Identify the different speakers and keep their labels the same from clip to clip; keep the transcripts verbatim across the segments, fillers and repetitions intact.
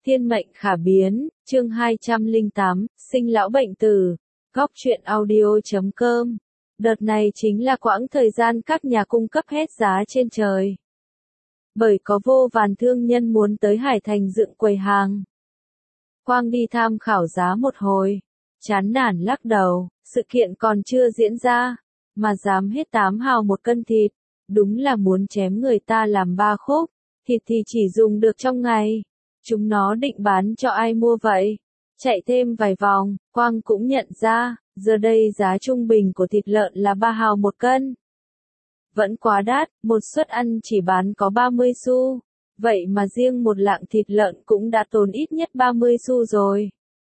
Speaker 1: Thiên mệnh khả biến, chương hai trăm lẻ tám, sinh lão bệnh tử, góc truyện audio chấm com. Đợt này chính là quãng thời gian các nhà cung cấp hết giá trên trời. Bởi có vô vàn thương nhân muốn tới Hải Thành dựng quầy hàng. Quang đi tham khảo giá một hồi, chán nản lắc đầu, sự kiện còn chưa diễn ra, mà dám hết tám hào một cân thịt, đúng là muốn chém người ta làm ba khúc, thịt thì chỉ dùng được trong ngày. Chúng nó định bán cho ai mua vậy? Chạy thêm vài vòng, Quang cũng nhận ra, giờ đây giá trung bình của thịt lợn là ba hào một cân. Vẫn quá đắt, một suất ăn chỉ bán có ba mươi xu. Vậy mà riêng một lạng thịt lợn cũng đã tốn ít nhất ba mươi xu rồi.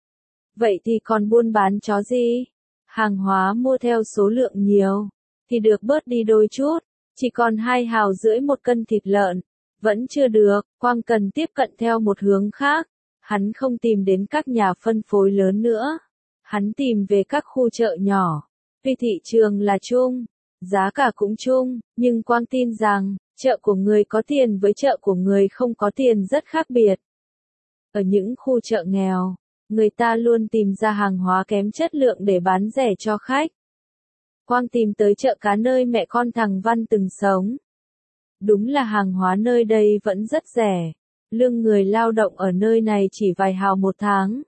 Speaker 1: Vậy thì còn buôn bán chó gì? Hàng hóa mua theo số lượng nhiều, thì được bớt đi đôi chút, chỉ còn hai hào rưỡi một cân thịt lợn. Vẫn chưa được, Quang cần tiếp cận theo một hướng khác. Hắn không tìm đến các nhà phân phối lớn nữa. Hắn tìm về các khu chợ nhỏ. Vì thị trường là chung, giá cả cũng chung, nhưng Quang tin rằng, chợ của người có tiền với chợ của người không có tiền rất khác biệt. Ở những khu chợ nghèo, người ta luôn tìm ra hàng hóa kém chất lượng để bán rẻ cho khách. Quang tìm tới chợ cá nơi mẹ con thằng Văn từng sống. Đúng là hàng hóa nơi đây vẫn rất rẻ, lương người lao động ở nơi này chỉ vài hào một tháng.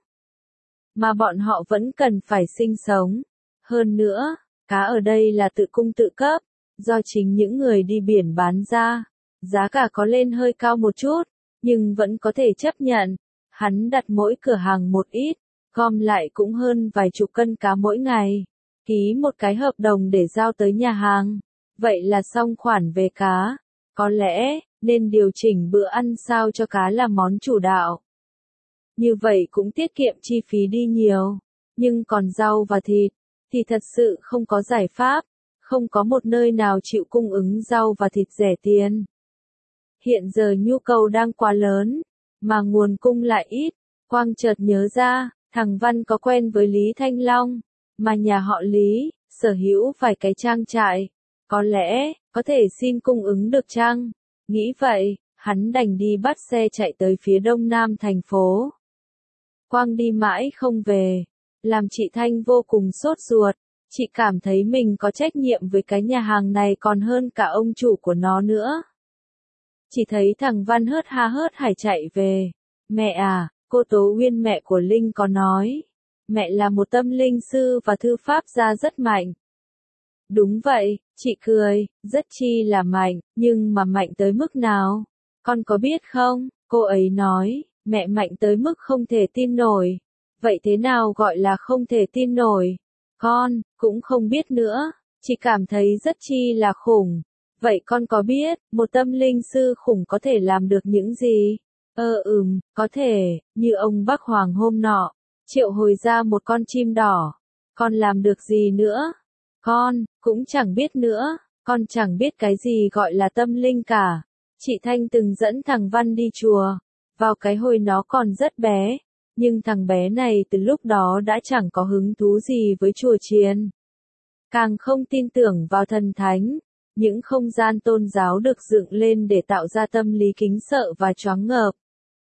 Speaker 1: Mà bọn họ vẫn cần phải sinh sống. Hơn nữa, cá ở đây là tự cung tự cấp, do chính những người đi biển bán ra. Giá cả có lên hơi cao một chút, nhưng vẫn có thể chấp nhận. Hắn đặt mỗi cửa hàng một ít, gom lại cũng hơn vài chục cân cá mỗi ngày. Ký một cái hợp đồng để giao tới nhà hàng. Vậy là xong khoản về cá. Có lẽ, nên điều chỉnh bữa ăn sao cho cá là món chủ đạo. Như vậy cũng tiết kiệm chi phí đi nhiều. Nhưng còn rau và thịt, thì thật sự không có giải pháp. Không có một nơi nào chịu cung ứng rau và thịt rẻ tiền. Hiện giờ nhu cầu đang quá lớn, mà nguồn cung lại ít. Quang chợt nhớ ra, thằng Văn có quen với Lý Thanh Long, mà nhà họ Lý, sở hữu vài cái trang trại. Có lẽ, có thể xin cung ứng được chăng? Nghĩ vậy, hắn đành đi bắt xe chạy tới phía đông nam thành phố. Quang đi mãi không về, làm chị Thanh vô cùng sốt ruột. Chị cảm thấy mình có trách nhiệm với cái nhà hàng này còn hơn cả ông chủ của nó nữa. Chỉ thấy thằng Văn hớt ha hớt hải chạy về. Mẹ à, cô Tố Uyên mẹ của Linh có nói. Mẹ là một tâm linh sư và thư pháp gia rất mạnh. Đúng vậy, chị cười, rất chi là mạnh, nhưng mà mạnh tới mức nào? Con có biết không? Cô ấy nói, mẹ mạnh tới mức không thể tin nổi. Vậy thế nào gọi là không thể tin nổi? Con, cũng không biết nữa, chỉ cảm thấy rất chi là khủng. Vậy con có biết, một tâm linh sư khủng có thể làm được những gì? Ơ ờ, ừm, có thể, như ông Bắc Hoàng hôm nọ, triệu hồi ra một con chim đỏ. Con làm được gì nữa? Con, cũng chẳng biết nữa, con chẳng biết cái gì gọi là tâm linh cả. Chị Thanh từng dẫn thằng Văn đi chùa, vào cái hồi nó còn rất bé, nhưng thằng bé này từ lúc đó đã chẳng có hứng thú gì với chùa chiền. Càng không tin tưởng vào thần thánh, những không gian tôn giáo được dựng lên để tạo ra tâm lý kính sợ và choáng ngợp.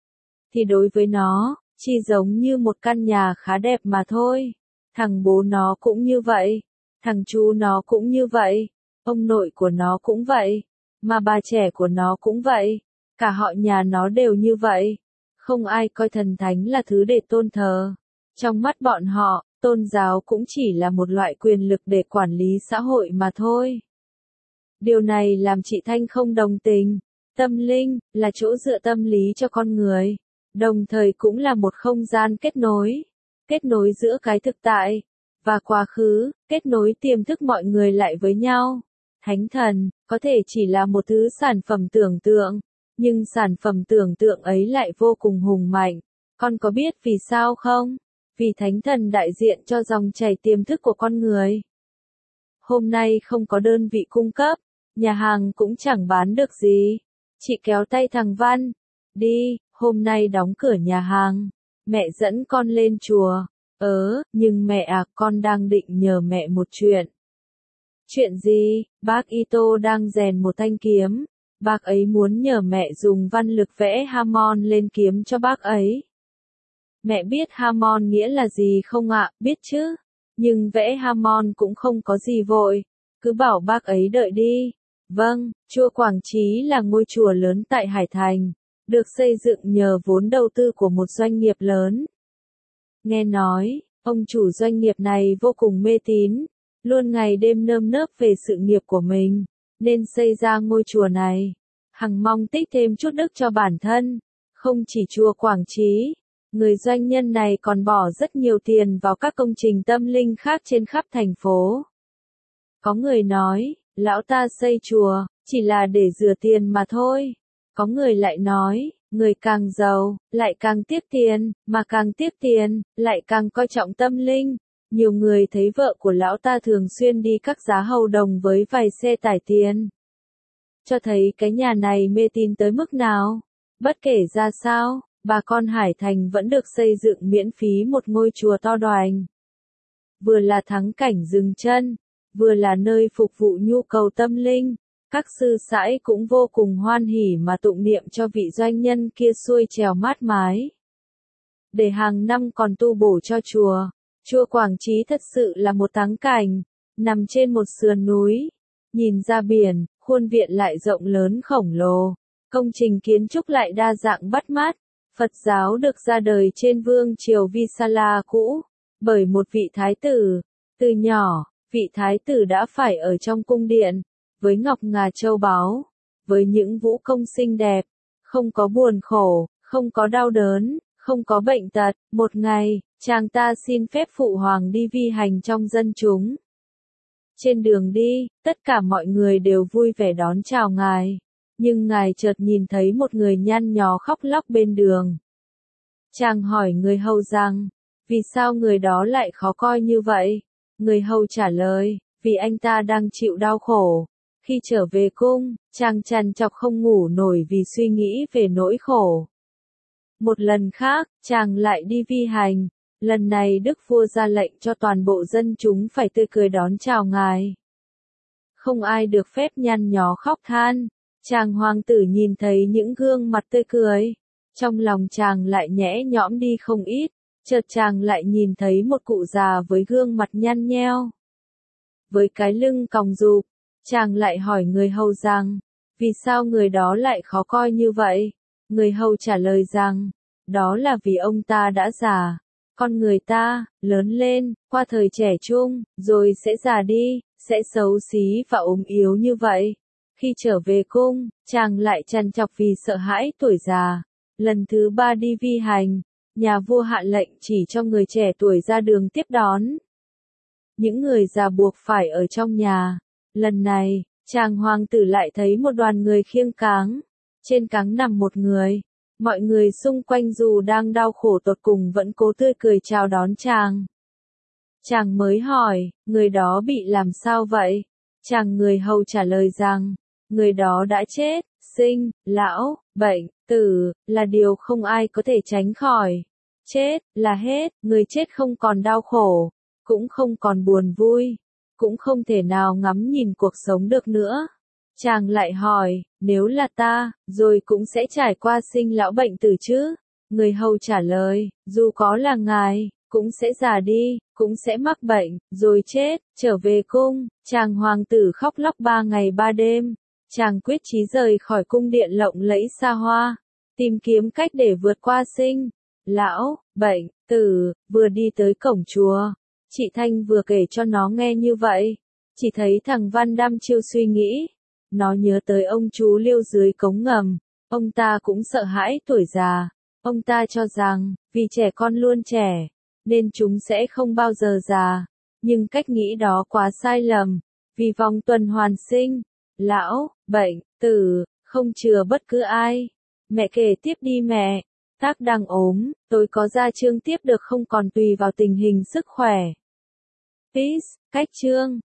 Speaker 1: Thì đối với nó, chỉ giống như một căn nhà khá đẹp mà thôi. Thằng bố nó cũng như vậy. Thằng chú nó cũng như vậy, ông nội của nó cũng vậy, mà bà trẻ của nó cũng vậy, cả họ nhà nó đều như vậy. Không ai coi thần thánh là thứ để tôn thờ. Trong mắt bọn họ, tôn giáo cũng chỉ là một loại quyền lực để quản lý xã hội mà thôi. Điều này làm chị Thanh không đồng tình. Tâm linh là chỗ dựa tâm lý cho con người, đồng thời cũng là một không gian kết nối, kết nối giữa cái thực tại và quá khứ, kết nối tiềm thức mọi người lại với nhau. Thánh thần, có thể chỉ là một thứ sản phẩm tưởng tượng, nhưng sản phẩm tưởng tượng ấy lại vô cùng hùng mạnh. Con có biết vì sao không? Vì thánh thần đại diện cho dòng chảy tiềm thức của con người. Hôm nay không có đơn vị cung cấp, nhà hàng cũng chẳng bán được gì. Chị kéo tay thằng Văn, đi, hôm nay đóng cửa nhà hàng, mẹ dẫn con lên chùa. Ờ, nhưng mẹ à, con đang định nhờ mẹ một chuyện. Chuyện gì? Bác Ito đang rèn một thanh kiếm. Bác ấy muốn nhờ mẹ dùng văn lực vẽ Hammond lên kiếm cho bác ấy. Mẹ biết Hamon nghĩa là gì không ạ? Biết chứ. Nhưng vẽ Hamon cũng không có gì vội. Cứ bảo bác ấy đợi đi. Vâng, chùa Quảng Trí là ngôi chùa lớn tại Hải Thành, được xây dựng nhờ vốn đầu tư của một doanh nghiệp lớn. Nghe nói, ông chủ doanh nghiệp này vô cùng mê tín, luôn ngày đêm nơm nớp về sự nghiệp của mình, nên xây ra ngôi chùa này, hằng mong tích thêm chút đức cho bản thân. Không chỉ chùa Quảng Trí, người doanh nhân này còn bỏ rất nhiều tiền vào các công trình tâm linh khác trên khắp thành phố. Có người nói, lão ta xây chùa, chỉ là để rửa tiền mà thôi. Có người lại nói, người càng giàu, lại càng tiếc tiền, mà càng tiếc tiền, lại càng coi trọng tâm linh. Nhiều người thấy vợ của lão ta thường xuyên đi các giá hầu đồng với vài xe tải tiền. Cho thấy cái nhà này mê tín tới mức nào. Bất kể ra sao, bà con Hải Thành vẫn được xây dựng miễn phí một ngôi chùa to đoành. Vừa là thắng cảnh dừng chân, vừa là nơi phục vụ nhu cầu tâm linh, các sư sãi cũng vô cùng hoan hỉ mà tụng niệm cho vị doanh nhân kia xuôi trèo mát mái. Để hàng năm còn tu bổ cho chùa, chùa Quảng Trí thật sự là một thắng cảnh, nằm trên một sườn núi, nhìn ra biển, khuôn viện lại rộng lớn khổng lồ, công trình kiến trúc lại đa dạng bắt mắt. Phật giáo được ra đời trên vương triều Visala cũ, bởi một vị thái tử. Từ nhỏ, vị thái tử đã phải ở trong cung điện, với ngọc ngà châu báu, với những vũ công xinh đẹp, không có buồn khổ, không có đau đớn, không có bệnh tật. Một ngày, chàng ta xin phép phụ hoàng đi vi hành trong dân chúng. Trên đường đi, tất cả mọi người đều vui vẻ đón chào ngài, nhưng ngài chợt nhìn thấy một người nhăn nhó khóc lóc bên đường. Chàng hỏi người hầu rằng, vì sao người đó lại khó coi như vậy? Người hầu trả lời, vì anh ta đang chịu đau khổ. Khi trở về cung, chàng trằn trọc không ngủ nổi vì suy nghĩ về nỗi khổ. Một lần khác, chàng lại đi vi hành. Lần này đức vua ra lệnh cho toàn bộ dân chúng phải tươi cười đón chào ngài. Không ai được phép nhăn nhó khóc than. Chàng hoàng tử nhìn thấy những gương mặt tươi cười, trong lòng chàng lại nhẽ nhõm đi không ít. Chợt chàng lại nhìn thấy một cụ già với gương mặt nhăn nheo, với cái lưng còng rụp. Chàng lại hỏi người hầu rằng, vì sao người đó lại khó coi như vậy? Người hầu trả lời rằng, đó là vì ông ta đã già. Con người ta, lớn lên, qua thời trẻ trung, rồi sẽ già đi, sẽ xấu xí và ốm yếu như vậy. Khi trở về cung, chàng lại trằn trọc vì sợ hãi tuổi già. Lần thứ ba đi vi hành, nhà vua hạ lệnh chỉ cho người trẻ tuổi ra đường tiếp đón. Những người già buộc phải ở trong nhà. Lần này, chàng hoàng tử lại thấy một đoàn người khiêng cáng. Trên cáng nằm một người. Mọi người xung quanh dù đang đau khổ tột cùng vẫn cố tươi cười chào đón chàng. Chàng mới hỏi, người đó bị làm sao vậy? Chàng người hầu trả lời rằng, người đó đã chết, sinh, lão, bệnh, tử, là điều không ai có thể tránh khỏi. Chết, là hết, người chết không còn đau khổ, cũng không còn buồn vui, cũng không thể nào ngắm nhìn cuộc sống được nữa. Chàng lại hỏi, nếu là ta, rồi cũng sẽ trải qua sinh lão bệnh tử chứ? Người hầu trả lời, dù có là ngài, cũng sẽ già đi, cũng sẽ mắc bệnh, rồi chết. Trở về cung, chàng hoàng tử khóc lóc ba ngày ba đêm. Chàng quyết chí rời khỏi cung điện lộng lẫy xa hoa, tìm kiếm cách để vượt qua sinh, lão, bệnh, tử. Vừa đi tới cổng chùa, chị Thanh vừa kể cho nó nghe như vậy. Chỉ thấy thằng Văn đăm chiêu suy nghĩ. Nó nhớ tới ông chú Liêu dưới cống ngầm. Ông ta cũng sợ hãi tuổi già. Ông ta cho rằng, vì trẻ con luôn trẻ, nên chúng sẽ không bao giờ già. Nhưng cách nghĩ đó quá sai lầm. Vì vòng tuần hoàn sinh, lão, bệnh, tử, không chừa bất cứ ai. Mẹ kể tiếp đi mẹ. Tác đang ốm, tôi có ra chương tiếp được không còn tùy vào tình hình sức khỏe. Peace, cách chương.